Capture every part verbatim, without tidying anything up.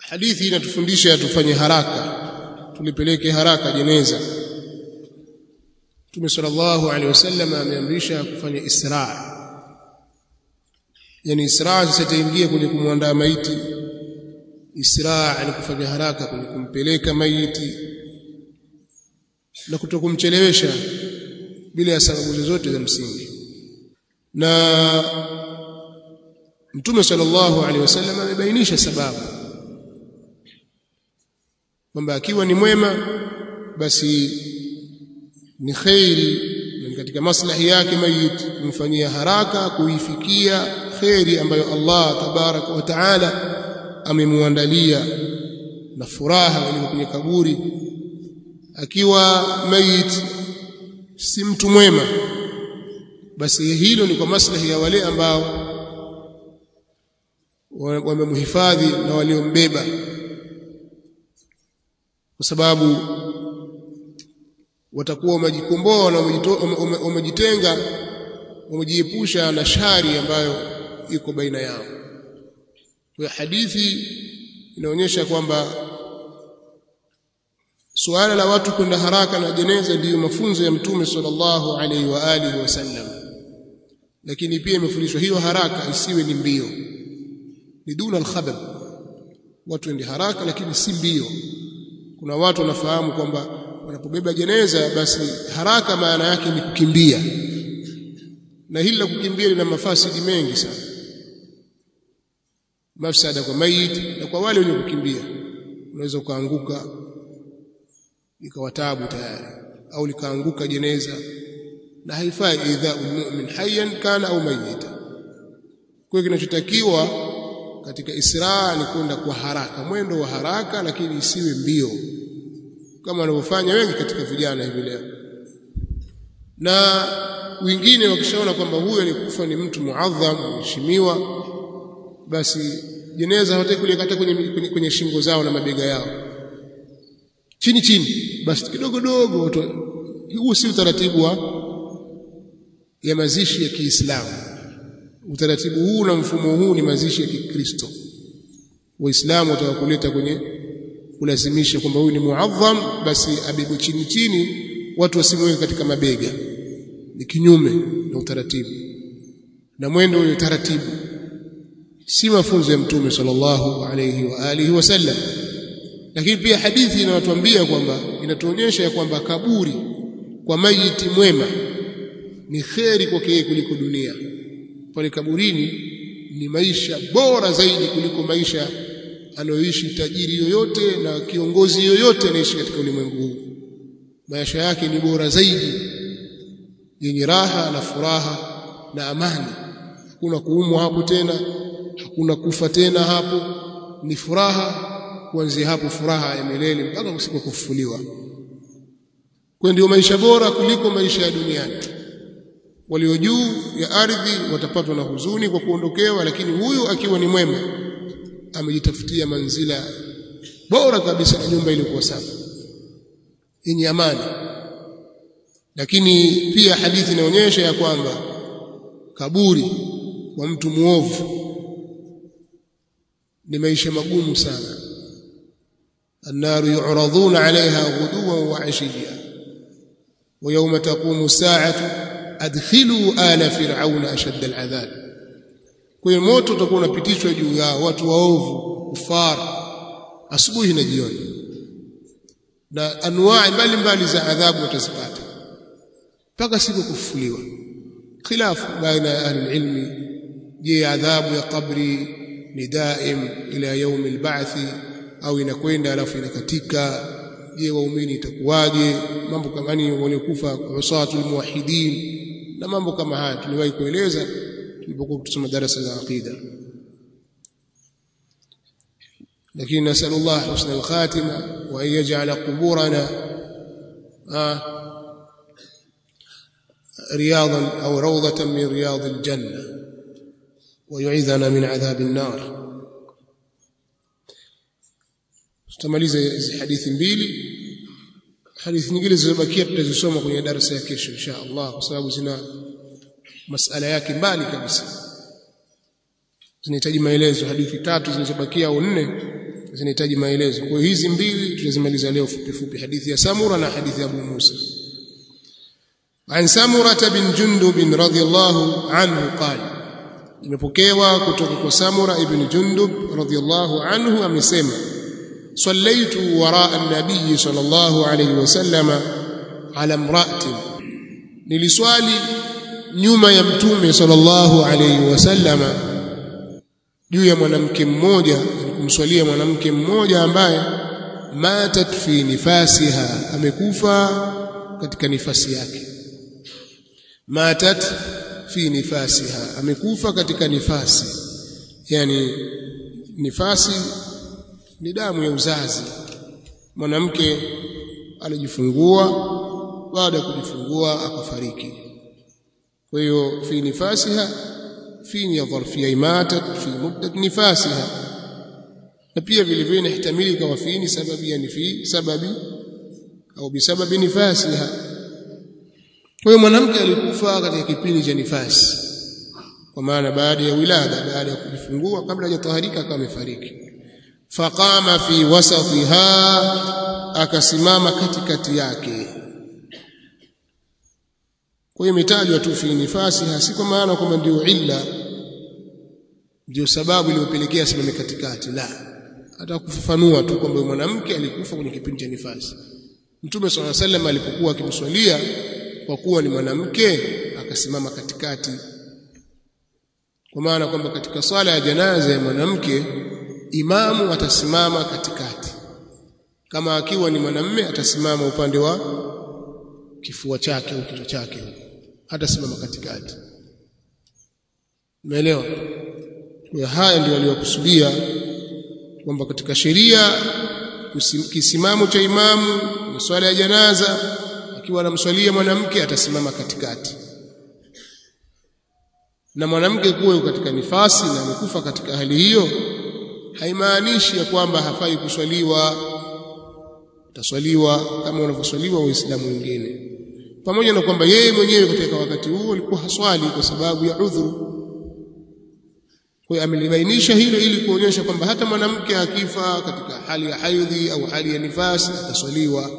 Hadithi inatufundisha tufanye haraka, tulipeleke haraka jeneza. Mtume sallallahu alaihi wasallam ameamrisha kufanya isra. Yani isra sitaingia kwenye kumwandaa maiti. Isra ni kufanya haraka kwenye kumpeleka maiti na kutokumchelewesha bila ya sababu zozote za msingi. Na Mtume sallallahu alaihi wasallam amebainisha sababu kwamba akiwa ni mwema basi ni khairi, na katika maslahi yake maiti kumfanyia haraka kuifikia khairi ambayo Allah tabaraka wa taala amemuandalia na furaha ile kwenye kaburi. Akiwa maiti si mtu mwema, basi hilo ni kwa maslahi ya wale ambao wamemhifadhi na waliombeba, kwa sababu watakuwa wamejikomboa na wamejitenga, wamejiepusha na shari ambayo iko baina yao. Kwa hadithi inaonyesha kwamba suala la watu kwenda haraka na jeneza ndiyo mafunzo ya Mtume sallallahu alaihi wa alihi wasallam, lakini pia imefundishwa hiyo haraka isiwe ni mbio, ni duna al-khabab. Watu ende haraka lakini si mbio. Kuna watu wanafahamu kwamba wanapobeba jeneza basi haraka maana yake ni kukimbia, na hili la kukimbia lina mafasidi mengi sana. Mafsada kwa maiti na kwa wale wenye kukimbia, unaweza ukaanguka ikawa taabu tayari, au likaanguka jeneza, na haifai idha mu'min hayyan kana au mayita. Kwa hiyo kinachotakiwa katika isra ni kwenda kwa haraka, mwendo wa haraka, lakini isiwe mbio kama wanavyofanya wengi katika vijana hivi leo. Na wengine wakishaona kwamba huyo alikufa ni mtu muadham, mheshimiwa, basi jeneza hawataki kulikata kwenye, kwenye, kwenye shingo zao na mabega yao, chini chini, basi kidogo dogo. Huu si utaratibu wa ya mazishi ya Kiislamu. Utaratibu huu na mfumo huu ni mazishi ya Kikristo. Waislamu watakuleta kwenye kulazimisha kwamba huyu ni muadham, basi abebe chini chini, watu wasimweke katika mabega. Ni kinyume na utaratibu na mwendo wa taratibu, si mafunzo ya Mtume sallallahu alayhi wa alihi wasallam. Lakini pia hadithi inatuambia kwamba inatuonyesha ya kwamba kaburi kwa maiti mwema ni kheri kwake kuliko dunia. Pale kaburini ni maisha bora zaidi kuliko maisha anayoishi tajiri yoyote na kiongozi yoyote anaishi katika ulimwengu huu. Maisha yake ni bora zaidi, yenye raha na furaha na amani. Hakuna kuumwa hapo tena, hakuna kufa tena hapo, ni furaha kuanzia hapo, furaha ya milele mpaka usiku kufufuliwa. Kwa ndio maisha bora kuliko maisha ya duniani. Walio juu ya ardhi watapatwa na huzuni kwa kuondokewa, lakini huyu akiwa ni mwema amejitafutia manzila bora kabisa na nyumba iliyokuwa safi yenye amani. Lakini pia hadithi inaonyesha ya kwamba kaburi wa mtu muovu ni maisha magumu sana. An-naru yu'raduna 'alayha ghuduwan wa 'ashiyya wa yawma taqumu as-sa'atu adkhilu ala fir'auna ashadda al-'adhab. Kwa hiyo moto utakuwa unapitishwa juu ya watu waovu, kufara, asubuhi na jioni, na anwaa mbalimbali za adhabu watazipata mpaka siku kufufuliwa. Khilafu baina ya ahli ilmi, je, adhabu ya kabri ni daim ila yaum al-ba'thi au inakwenda alafu inakatika? Je, waumini itakuwaje? Mambo kama ni waliokufa usatul muwahhidin na mambo kama haya tuliwahi kueleza tulipokuwa tusoma darasa za aqida. Lakini nasallallahu husna al-khatima wa an yaj'ala quburana riyadan aw rawdatan min riyad al-janna wa yu'idhana min adhab an-nar. Tutamaliza hizi hadithi mbili. Hadithi nyingine zilizobakia tutazisoma kwenye darasa ya kesho insha Allah, kwa sababu zina masala yake mbali kabisa, zinahitaji maelezo. Hadithi tatu zilizobakia au nne zinahitaji maelezo. Kwa hizi mbili tutazimaliza leo fupi fupi, hadithi ya Samura na hadithi ya Abu Musa. An Samura bin Jundub radhiyallahu anhu qala, imepokewa kutoka kwa Samura ibn Jundub radhiyallahu anhu amesema, sallaitu wara an-nabiy sallallahu alayhi wasallama ala imra'atin, niliswali nyuma ya mtume sallallahu alayhi wasallama juu ya mwanamke mmoja, kumswalia mwanamke mmoja ambaye matat fi nifasiha, amekufa katika nifasi yake. Matat fi nifasiha, amekufa katika nifasi, yani nifasi ni damu ya uzazi. Mwanamke alijifungua, baada ya kujifungua akafariki. Kwa hiyo fi nifasiha fi ni dharfia matat fi muddat nifasiha, na pia vile vile inahtamili kwa fi ni sababi, yani fi sababi au bisababi nifasiha. Kwa hiyo mwanamke alikufa katika kipindi cha nifasi, kwa maana baada ya wilada, baada ya kujifungua, kabla hajataharika kama amefariki. Faqama fi wasatiha, akasimama katikati yake. Kwa hiyo imetajwa tu fi nifasi, si kwa maana kwamba ndio illa, ndio sababu iliyopelekea simame katikati, la, hata kufafanua tu kwamba mwanamke alikufa kwenye kipindi cha nifasi. Mtume sallallahu alaihi wasallam alipokuwa akimswalia, kwa kuwa ni mwanamke, akasimama katikati, kwa maana kwamba katika swala ya janaza ya mwanamke imamu atasimama katikati, kama akiwa ni mwanamume atasimama upande wa kifua chake au kichwa chake, hatasimama katikati. Umeelewa? Kwa haya ndio aliyokusudia kwamba katika sheria kisimamo cha imamu ni swala ya janaza, akiwa anamswalia mwanamke atasimama katikati. Na mwanamke kuwa katika nifasi na amekufa katika hali hiyo, haimaanishi ya kwamba hafai kuswaliwa. Taswaliwa kama wanavyoswaliwa waislamu wengine, pamoja na kwamba yeye mwenyewe katika wakati huo alikuwa haswali kwa sababu ya udhuru. Kwa hiyo amelibainisha hilo ili kuonyesha kwamba hata mwanamke akifa katika hali ya haidhi au hali ya nifasi ataswaliwa.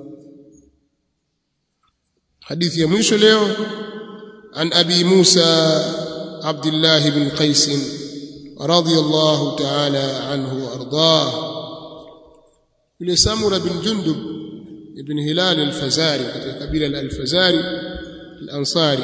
Hadithi ya mwisho leo, an Abi Musa Abdullah ibn Qais radhiyallahu ta'ala anhu ardah. Yule Samura bin Jundub ibn Hilal al-Fazari, katika kabila la al-Fazari al-Ansari,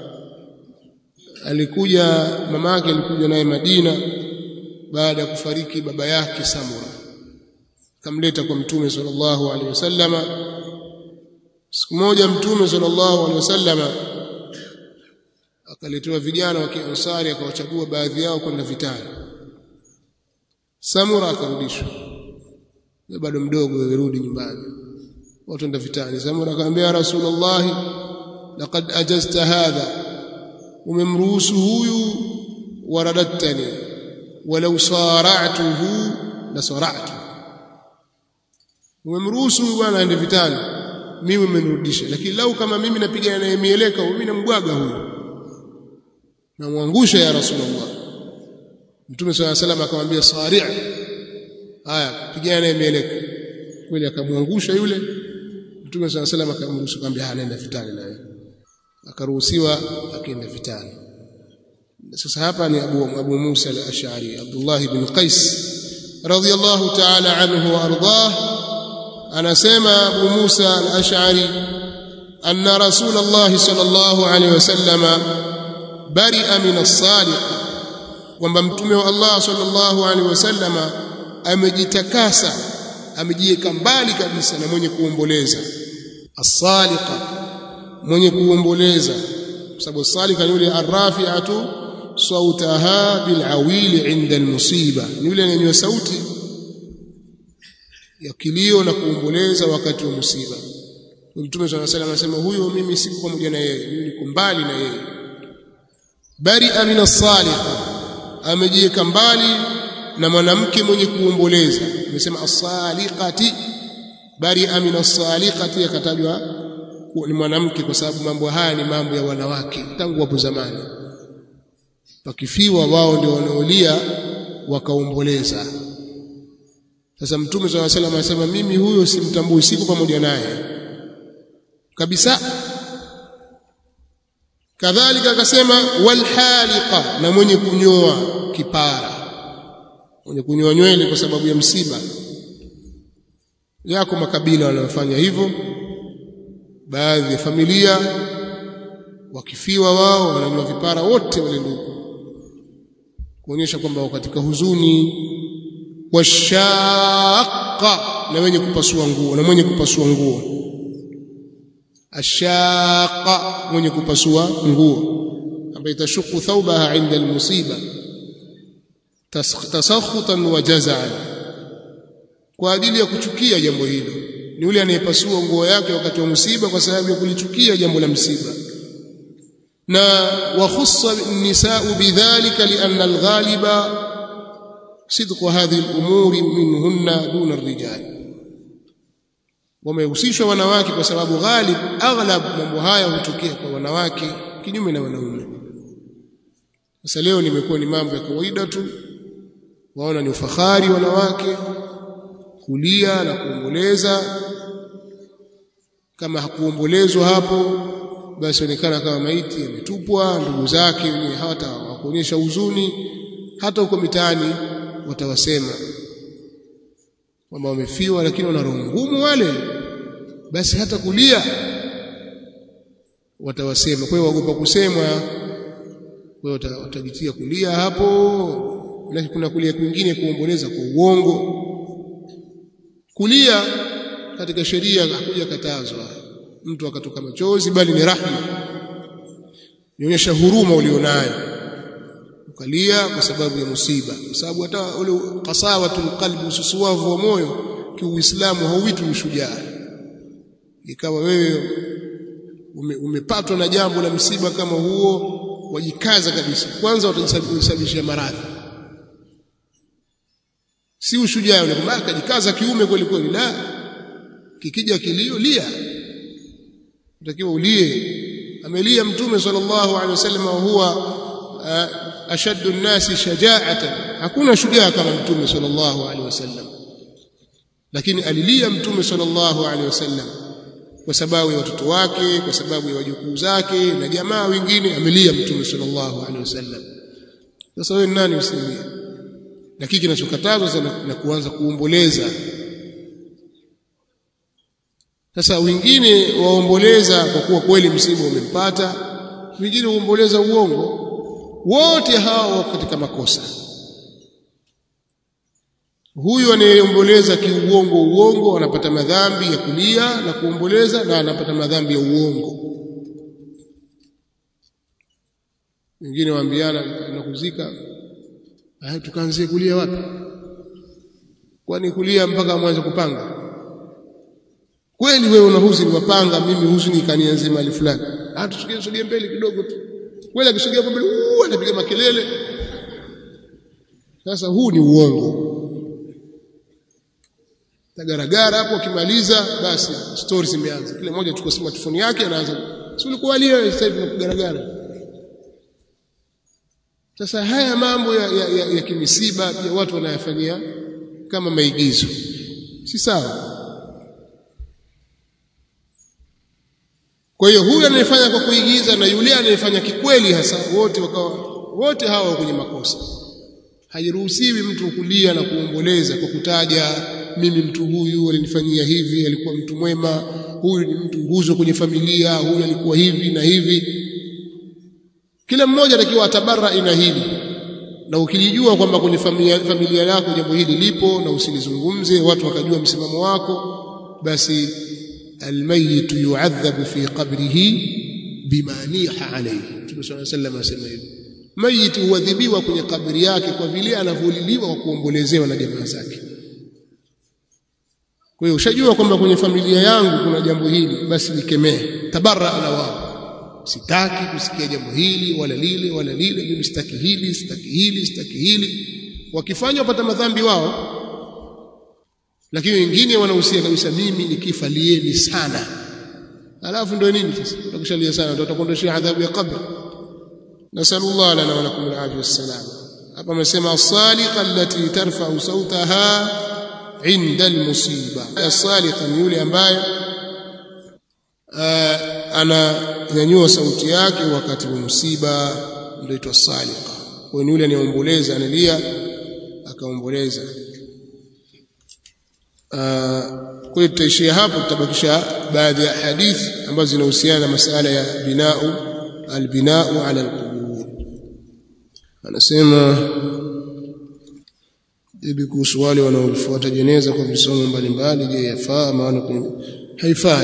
alikuja, mamake alikuja naye Madina baada ya kufariki baba yake Samura, akamleta kwa Mtume sallallahu alaihi wasallama. Siku moja Mtume sallallahu alaihi wasallama akaletewa vijana wa Kiansari, akawachagua baadhi yao kwenda vitani. Samura akarudishwa, bado mdogo, yarudi nyumbani, watu ndio vitani. Samura akamwambia Rasulullah, laqad ajazta hadha, umemruhusu huyu, waradattani walau sara'tuhu la sara'tu, umemruhusu bwana aende vitani, mimi umenirudisha, lakini lau kama mimi napigana naye mieleka, mimi nambwaga huyu, namwangusha ya Rasulullah. Mtume sallallahu alaihi wasallam akamwambia sari', haya pigana naye mieleka. Kweli akamwangusha yule. Mtume sallallahu alaihi wasallam akamruhusu, akamwambia anaenda vitani naye, akaruhusiwa akaenda vitani. Sasa hapa ni Abu Abu Musa al-Ash'ari Abdullah ibn Qais radhiyallahu ta'ala anhu wa ardah, anasema Abu Musa al-Ash'ari anna Rasulullah sallallahu alaihi wasallam bari'a min as-saliq, kwamba mtume wa Allah sallallahu alaihi wasallam amejitakasa, amejiweka mbali kabisa na mwenye kuomboleza. As-saliqa, mwenye kuomboleza, kwa sababu salika ni yule arrafi'atu sautaha bilawili inda almusiba, ni yule anyenyua sauti ya kilio na kuomboleza wakati wa musiba. Mtume صلى الله عليه وسلم anasema huyo mimi siko pamoja na yeye, mimi niko mbali na yeye. Bari'a min as-saliqa, amejiweka mbali na mwanamke mwenye kuomboleza. Amesema as-saliqati, bari'a min as-saliqati, akatajwa ni mwanamke kwa sababu mambo haya ni mambo ya wanawake tangu hapo zamani. Pakifiwa wao ndio wanaolia wakaomboleza. Sasa Mtume swalla Allahu alayhi wasallam anasema mimi huyo simtambui, siku pamoja naye kabisa. Kadhalika akasema wal haliqa, na mwenye kunyoa kipara, mwenye kunyoa nywele kwa sababu ya msiba. Yako makabila wanayofanya hivyo, baadhi ya familia wakifiwa wao wananyoa vipara wote wale ndugu, kuonyesha kwamba wako katika huzuni. Washaqa, na wenye kupasua nguo, na mwenye kupasua nguo. Ashaqa, mwenye kupasua nguo, ambaye tashuku thawbaha inda almusiba tasakhutan wa jaz'an, kwa ajili ya kuchukia jambo hilo. Ni yule anayepasua nguo yake wakati wa msiba kwa sababu ya kulichukia jambo la msiba. Na wa khussa an-nisaa bidhalika lianna al-ghaliba sidqu hadhihi al-umuri minhunna duna ar-rijal, wamehusishwa wanawake kwa sababu ghalib aghlab mambo haya hutokea kwa wanawake kinyume na wanaume. Sasa leo nimekuwa ni mambo ya kawaida tu, waona ni ufahari wanawake kulia na kuomboleza. Kama hakuombolezwa hapo, basi onekana kama maiti yametupwa. Ndugu zake wenyewe hata wakuonyesha huzuni, hata huko mitaani watawasema kwamba wamefiwa, lakini wana roho ngumu wale, basi hata kulia watawasema. Kwa hiyo wagopa kusemwa, kwa hiyo watajitia kulia hapo. Lakini kuna kulia kwingine kuomboleza kwa uongo. Kulia katika sheria hakuja katazwa mtu akatoka machozi, bali ni rahma, nionyesha huruma ulionayo ukalia kwa sababu ya musiba. Kwa sababu hata ule qasawatul qalbi, ususuwavu wa moyo kiuislamu hauitwi ushujaa. Ikawa wewe ume, umepatwa na jambo la msiba kama huo, wajikaza kabisa, kwanza utajisababishia maradhi. Si ushujaa ule kwamba akajikaza kiume kweli kweli, la, kikija kilio lia, utakiwa ulie. Amelia Mtume sallallahu alaihi wasallam, huwa ashaddu an-nasi shaja'atan, hakuna shujaa kama Mtume sallallahu alaihi wasallam. Lakini alilia Mtume sallallahu alaihi wasallam kwa sababu ya watoto wake, kwa sababu ya wajukuu zake na jamaa wengine. Amelia Mtume sallallahu alaihi wasallam. Sasa wewe nani usilie? Lakini kinachokatazwa na kuanza kuomboleza. Sasa wengine waomboleza kwa kuwa kweli msiba umempata, wengine waomboleza uongo. Wote hao katika makosa. Huyu anayeomboleza kiuongo uongo anapata madhambi ya kulia na kuomboleza, na anapata madhambi ya uongo. Wengine waambiana na kuzika, ah, tukaanzie kulia wapi? Kwani kulia mpaka mwanzo kupanga? Kweli wewe una huzuni wapanga, mimi huzuni kanianze mali fulani. Ah, tusogee sogee mbele kidogo tu. Kweli akisogea mbele, uh, anapiga makelele. Sasa huu ni uongo. Tagaragara hapo, kimaliza basi stories zimeanza. Kila mmoja chukua smartphone yake anaanza, si ulikuwa alia sasa hivi unakugaragara. Sasa haya mambo ya, ya, ya, ya kimisiba ya watu wanayafanyia kama maigizo, si sawa. Kwa hiyo huyu anayefanya kwa kuigiza na yule anayefanya kikweli hasa, wote wakawa wote hawa kwenye makosa. Hairuhusiwi mtu kulia na kuomboleza kwa kutaja, mimi mtu huyu alinifanyia hivi, alikuwa mtu mwema, huyu ni mtu nguzo kwenye familia, huyu alikuwa hivi na hivi. Kila mmoja atakiwa atabarra ina hili, na ukilijua kwamba kwenye familia, familia yako jambo hili lipo na usilizungumze, watu wakajua msimamo wako, basi almayit yu'adhabu fi qabrihi bima niha alayhi. Mtume sallallahu alayhi wasallam asema hivi, mayit huadhibiwa kwenye kaburi yake kwa vile anavyoliliwa kwa kuombolezewa na jamaa zake. Kwa hiyo ushajua kwamba kwenye familia yangu kuna jambo hili, basi nikemee, tabarra na wao. Sitaki kusikia jambo hili wala lile wala lile, mimi sitaki hili, sitaki hili, sitaki hili. Wakifanya wapata madhambi wao. Lakini wengine wanahusia kabisa, mimi nikifa lieni sana. Alafu ndio nini sasa? Utakushalia sana, ndio utakondoshia adhabu ya kabri. Nasallallahu lana wa lakum al-afiyah was-salam. Hapa amesema as-saliqa allati tarfa'u sawtaha inda almusiba. As-saliqa ni yule ambaye ananyanyua sauti yake wakati wa msiba, ndio itwa saliqa. Kwa ni yule anayeomboleza, analia akaomboleza. Kwa hiyo tutaishia hapo, tutabakisha baadhi ya hadithi ambazo zinahusiana na masala ya binau albinau ala alqubur. Anasema hivi kuhusu wale wanaofuata jeneza kwa visomo mbalimbali, je, yafaa? Maana haifai.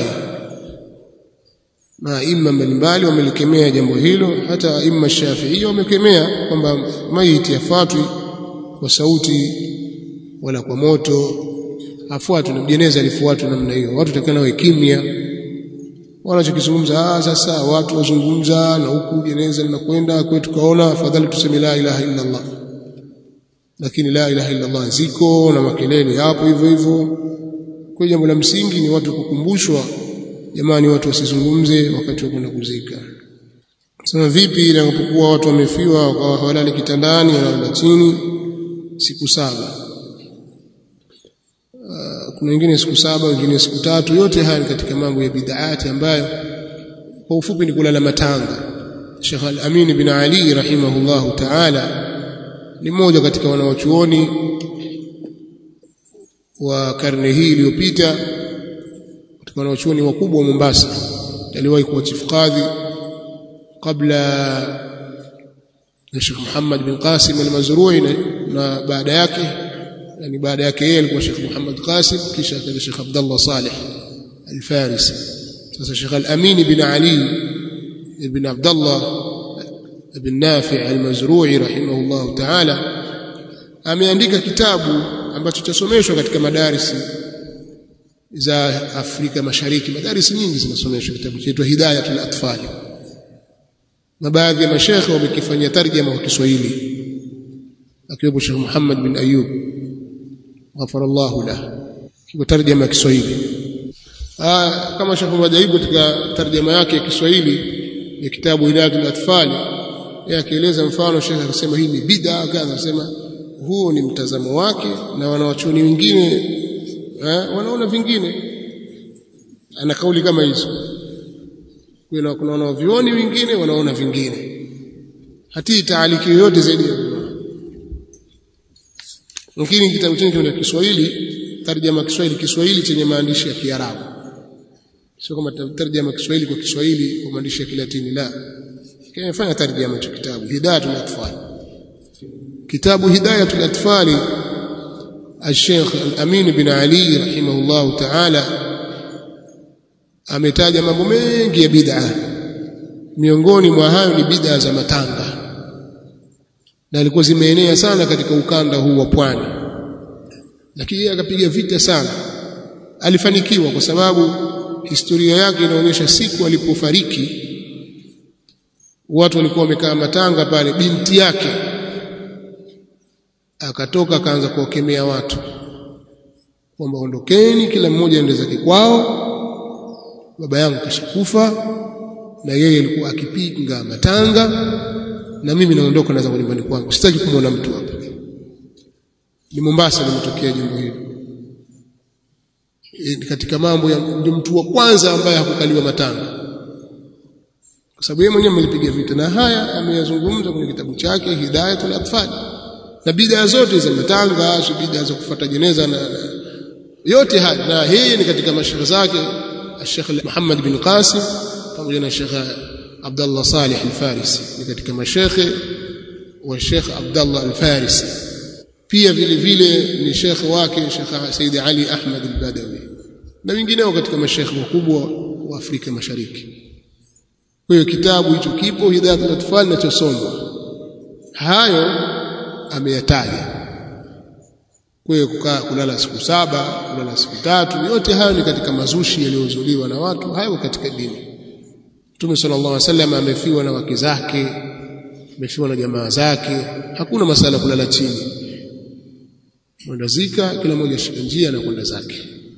Na imma mbalimbali wamelikemea jambo hilo, hata imma Shafi'i wamekemea kwamba maiti yafuatwi kwa sauti wala kwa moto, afuatwe na jeneza lifuatwe namna hiyo. Watu takana wawe kimya, wanachokizungumza ah sasa watu wazungumza na huku jeneza linakwenda, kwa tukaona afadhali tuseme la ilaha illa Allah, lakini la ilaha illa Allah ziko na makelele hapo hivyo hivyo. Kwa jambo la msingi ni watu kukumbushwa, jamani, watu wasizungumze wakati wa kwenda kuzika. Sasa vipi inapokuwa watu wamefiwa kwa hawalali kitandani, wanalala chini siku saba? Uh, kuna wengine siku saba, wengine siku tatu. Yote haya katika mambo ya bid'ati ambayo kwa ufupi ni kulala matanga. Sheikh Al-Amin bin Ali rahimahullahu ta'ala ni mmoja katika wanawachuoni wa karne hii iliyopita, katika wanawachuoni wakubwa wa Mombasa. Aliwahi kuwa chief qadhi kabla ya Sheikh Muhammad bin Qasim al-Mazrui, na baada yake, yani baada yake yeye alikuwa Sheikh Muhammad Qasim, kisha akaja Sheikh Abdullah Salih al-Farisi. Sasa Sheikh Al-Amin bin Ali ibn Abdullah ibn Nafi' al-Mazrui rahimahullah ta'ala ameandika kitabu ambacho chasomeshwa katika madarisi za Afrika Mashariki. Madarisi nyingi zinasomeshwa kitabu chetu Hidayatul Atfal, na baadhi ya mashekhe wamekifanyia tarjuma kwa Kiswahili, akiwepo Sheikh Muhammad bin Ayub ghafarallahu lahu, kwa tarjuma ya Kiswahili. Ah, kama Sheikh Muhammad katika tarjuma yake ya Kiswahili ya kitabu Hidayatul Atfal, yeye akieleza mfano, Sheikh akasema hii ni bid'a, akaanza kusema huo ni mtazamo wake, na wanawachuoni wengine eh, wanaona vingine. Ana kauli kama hizo. Kuna kuna wanavioni wengine wanaona vingine, hati taaliki yoyote zaidi ya hilo. Lakini kitabu chenye cha Kiswahili, tarjuma Kiswahili Kiswahili chenye maandishi ya Kiarabu, sio kama tarjuma Kiswahili kwa Kiswahili kwa maandishi ya Kilatini, la. Kinafanya tarjuma cha kitabu Hidayatul Atfal. Kitabu Hidayatul Atfal, Al-Sheikh Al-Amin bin Ali rahimahullahu ta'ala ametaja mambo mengi ya bid'a. Miongoni mwa hayo ni bid'a za matanga, na alikuwa zimeenea sana katika ukanda huu wa pwani, lakini yeye akapiga vita sana. Alifanikiwa kwa sababu historia yake inaonyesha siku alipofariki watu walikuwa wamekaa matanga pale, binti yake akatoka akaanza kuwakemea watu kwamba ondokeni, kila mmoja aende zake kwao, baba yangu kishakufa na yeye alikuwa akipinga matanga, na mimi naondoka naanza nyumbani kwangu, sitaki kumuona mtu hapa. Ni Mombasa limetokea jambo hili. E, katika mambo ya ndio mtu wa kwanza ambaye hakukaliwa matanga, kwa sababu yeye mwenyewe amelipiga vita, na haya ameyazungumza kwenye kitabu chake Hidayatul Atfal. Na bid'a zote za matanga, bid'a za kufuata jeneza na yote haya, na yeye ni katika mashaikh zake Sheikh Muhammad bin Qasim pamoja na Sheikh Abdullah Salih al-Farisi, ni katika mashaikh wa Sheikh Abdullah al-Farisi. Pia vile vile ni sheikh wake Sheikh Said Ali Ahmad al-Badawi na wengineo katika mashaikh wakubwa wa Afrika Mashariki. Kwa hiyo kitabu hicho kipo Hidayatul Atfal na chosomwa. Hayo ameyataja. Kwa hiyo kukaa kulala siku saba, kulala siku tatu, yote hayo ni katika mazushi yaliyozuliwa na watu, hayo katika dini. Mtume sallallahu alaihi wasallam amefiwa na wake zake, amefiwa na jamaa zake, hakuna masala kulala chini. Mwandazika, kila mmoja ashika njia na kwenda zake.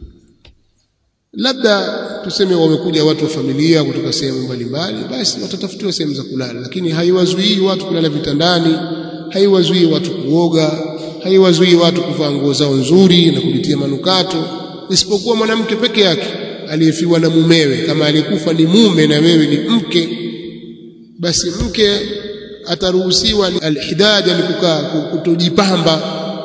Labda tuseme wamekuja watu wa familia kutoka sehemu mbalimbali, basi watatafutiwa sehemu za kulala, lakini haiwazuii watu kulala vitandani, haiwazuii watu kuoga, haiwazuii watu kuvaa nguo zao nzuri na kujitia manukato, isipokuwa mwanamke peke yake aliyefiwa na mumewe. Kama alikufa ni mume na wewe ni mke, basi mke ataruhusiwa alhidad, ni kukaa kutojipamba,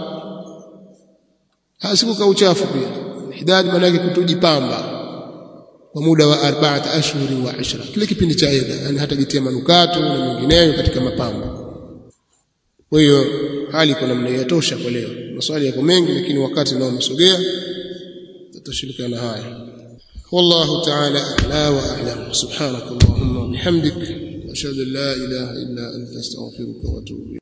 hasikuka uchafu pia. Alhidad maana yake kutojipamba kwa muda wa arba'at ashhuri wa ashra, kile kipindi cha eda, yani hata jitia manukato na mengineyo katika mapambo. Kwa hiyo hali kwa namna yatosha kwa leo. Maswali yako mengi, lakini wakati nao umesogea, tutashirikiana haya. Wallahu ta'ala a'la wa a'lam. Subhanakallahumma wa bihamdik, ashhadu an la ilaha illa anta astaghfiruka wa atubu